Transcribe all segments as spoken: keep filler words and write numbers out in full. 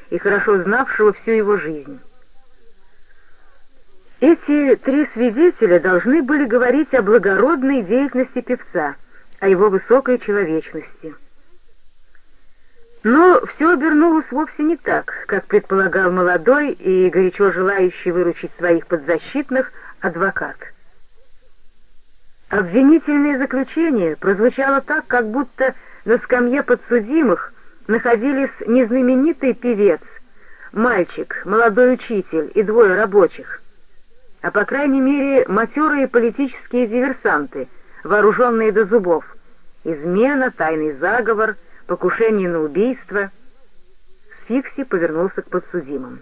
и хорошо знавшего всю его жизнь. Эти три свидетеля должны были говорить о благородной деятельности певца, о его высокой человечности. Но все обернулось вовсе не так, как предполагал молодой и горячо желающий выручить своих подзащитных адвокат. Обвинительное заключение прозвучало так, как будто на скамье подсудимых находились незнаменитый певец, мальчик, молодой учитель и двое рабочих, а по крайней мере матерые политические диверсанты, вооруженные до зубов, измена, тайный заговор, покушение на убийство. Сфикси повернулся к подсудимым.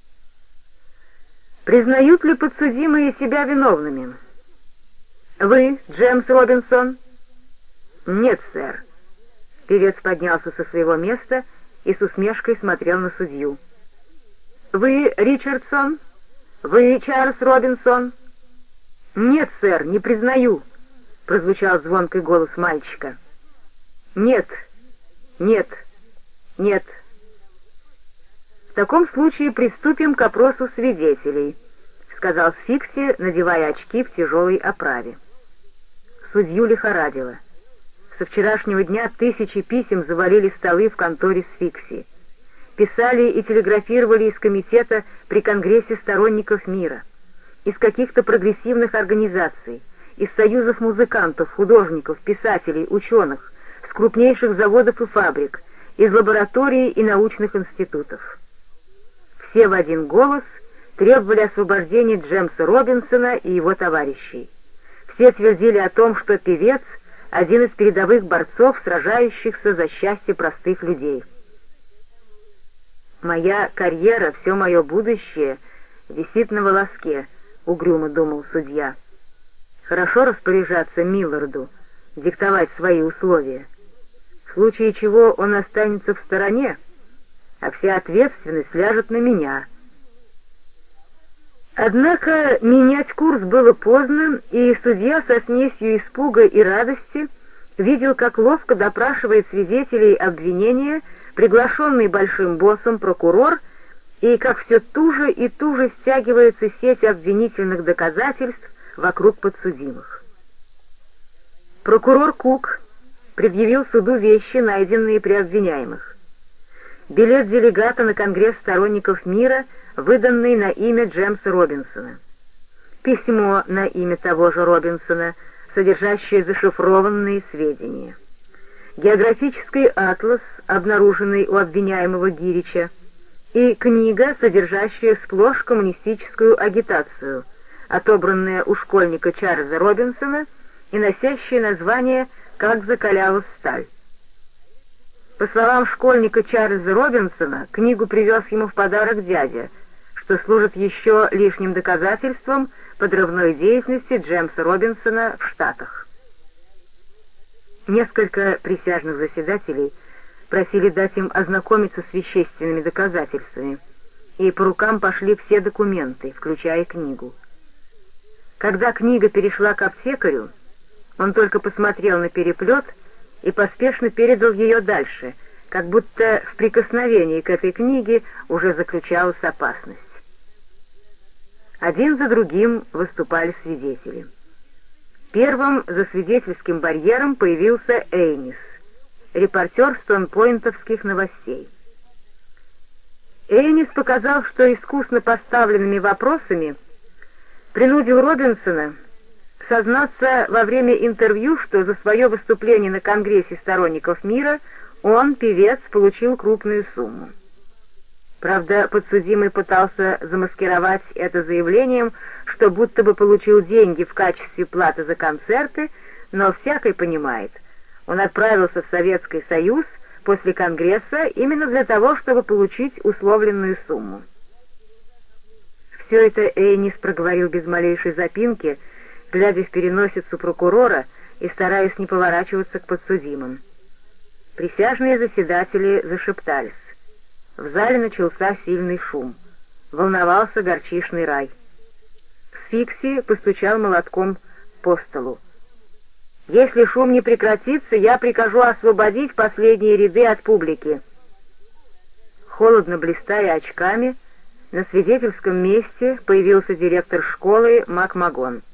«Признают ли подсудимые себя виновными? Вы, Джеймс Робинсон?» «Нет, сэр». Певец поднялся со своего места и с усмешкой смотрел на судью. «Вы, Ричардсон? Вы, Чарльз Робинсон?» «Нет, сэр, не признаю», — прозвучал звонкий голос мальчика. «Нет, нет, нет». «В таком случае приступим к опросу свидетелей», — сказал Сфикси, надевая очки в тяжелой оправе. Судью лихорадило. Со вчерашнего дня тысячи писем завалили столы в конторе Сфикси. Писали и телеграфировали из комитета при Конгрессе сторонников мира, из каких-то прогрессивных организаций, из союзов музыкантов, художников, писателей, ученых, с крупнейших заводов и фабрик, из лабораторий и научных институтов. Все в один голос требовали освобождения Джеймса Робинсона и его товарищей. Все твердили о том, что певец — один из передовых борцов, сражающихся за счастье простых людей. «Моя карьера, все мое будущее висит на волоске», — угрюмо думал судья. «Хорошо распоряжаться Милларду, диктовать свои условия, в случае чего он останется в стороне, а вся ответственность ляжет на меня». Однако менять курс было поздно, и судья со смесью испуга и радости видел, как ловко допрашивает свидетелей обвинения приглашенный большим боссом прокурор, и как все туже и туже стягивается сеть обвинительных доказательств вокруг подсудимых. Прокурор Кук предъявил суду вещи, найденные при обвиняемых. Билет делегата на Конгресс сторонников мира, выданный на имя Джеймса Робинсона. Письмо на имя того же Робинсона, содержащее зашифрованные сведения. Географический атлас, обнаруженный у обвиняемого Гирича, и книга, содержащая сплошь коммунистическую агитацию, отобранная у школьника Чарльза Робинсона и носящая название «Как закалялась сталь». По словам школьника Чарльза Робинсона, книгу привез ему в подарок дядя, что служит еще лишним доказательством подрывной деятельности Джеймса Робинсона в Штатах. Несколько присяжных заседателей просили дать им ознакомиться с вещественными доказательствами, и по рукам пошли все документы, включая книгу. Когда книга перешла к аптекарю, он только посмотрел на переплет и поспешно передал ее дальше, как будто в прикосновении к этой книге уже заключалась опасность. Один за другим выступали свидетели. Первым за свидетельским барьером появился Эйнис, репортер стонпойнтовских новостей. Эйнис показал, что искусно поставленными вопросами принудил Робинсона сознаться во время интервью, что за свое выступление на Конгрессе сторонников мира он, певец, получил крупную сумму. Правда, подсудимый пытался замаскировать это заявлением, что будто бы получил деньги в качестве платы за концерты, но всякий понимает, он отправился в Советский Союз после Конгресса именно для того, чтобы получить условленную сумму. Все это Эйнис проговорил без малейшей запинки, глядя в переносицу прокурора и стараясь не поворачиваться к подсудимым. Присяжные заседатели зашептались. В зале начался сильный шум. Волновался горчишный рай. Сфикси постучал молотком по столу. «Если шум не прекратится, я прикажу освободить последние ряды от публики». Холодно блистая очками, на свидетельском месте появился директор школы МакМагон.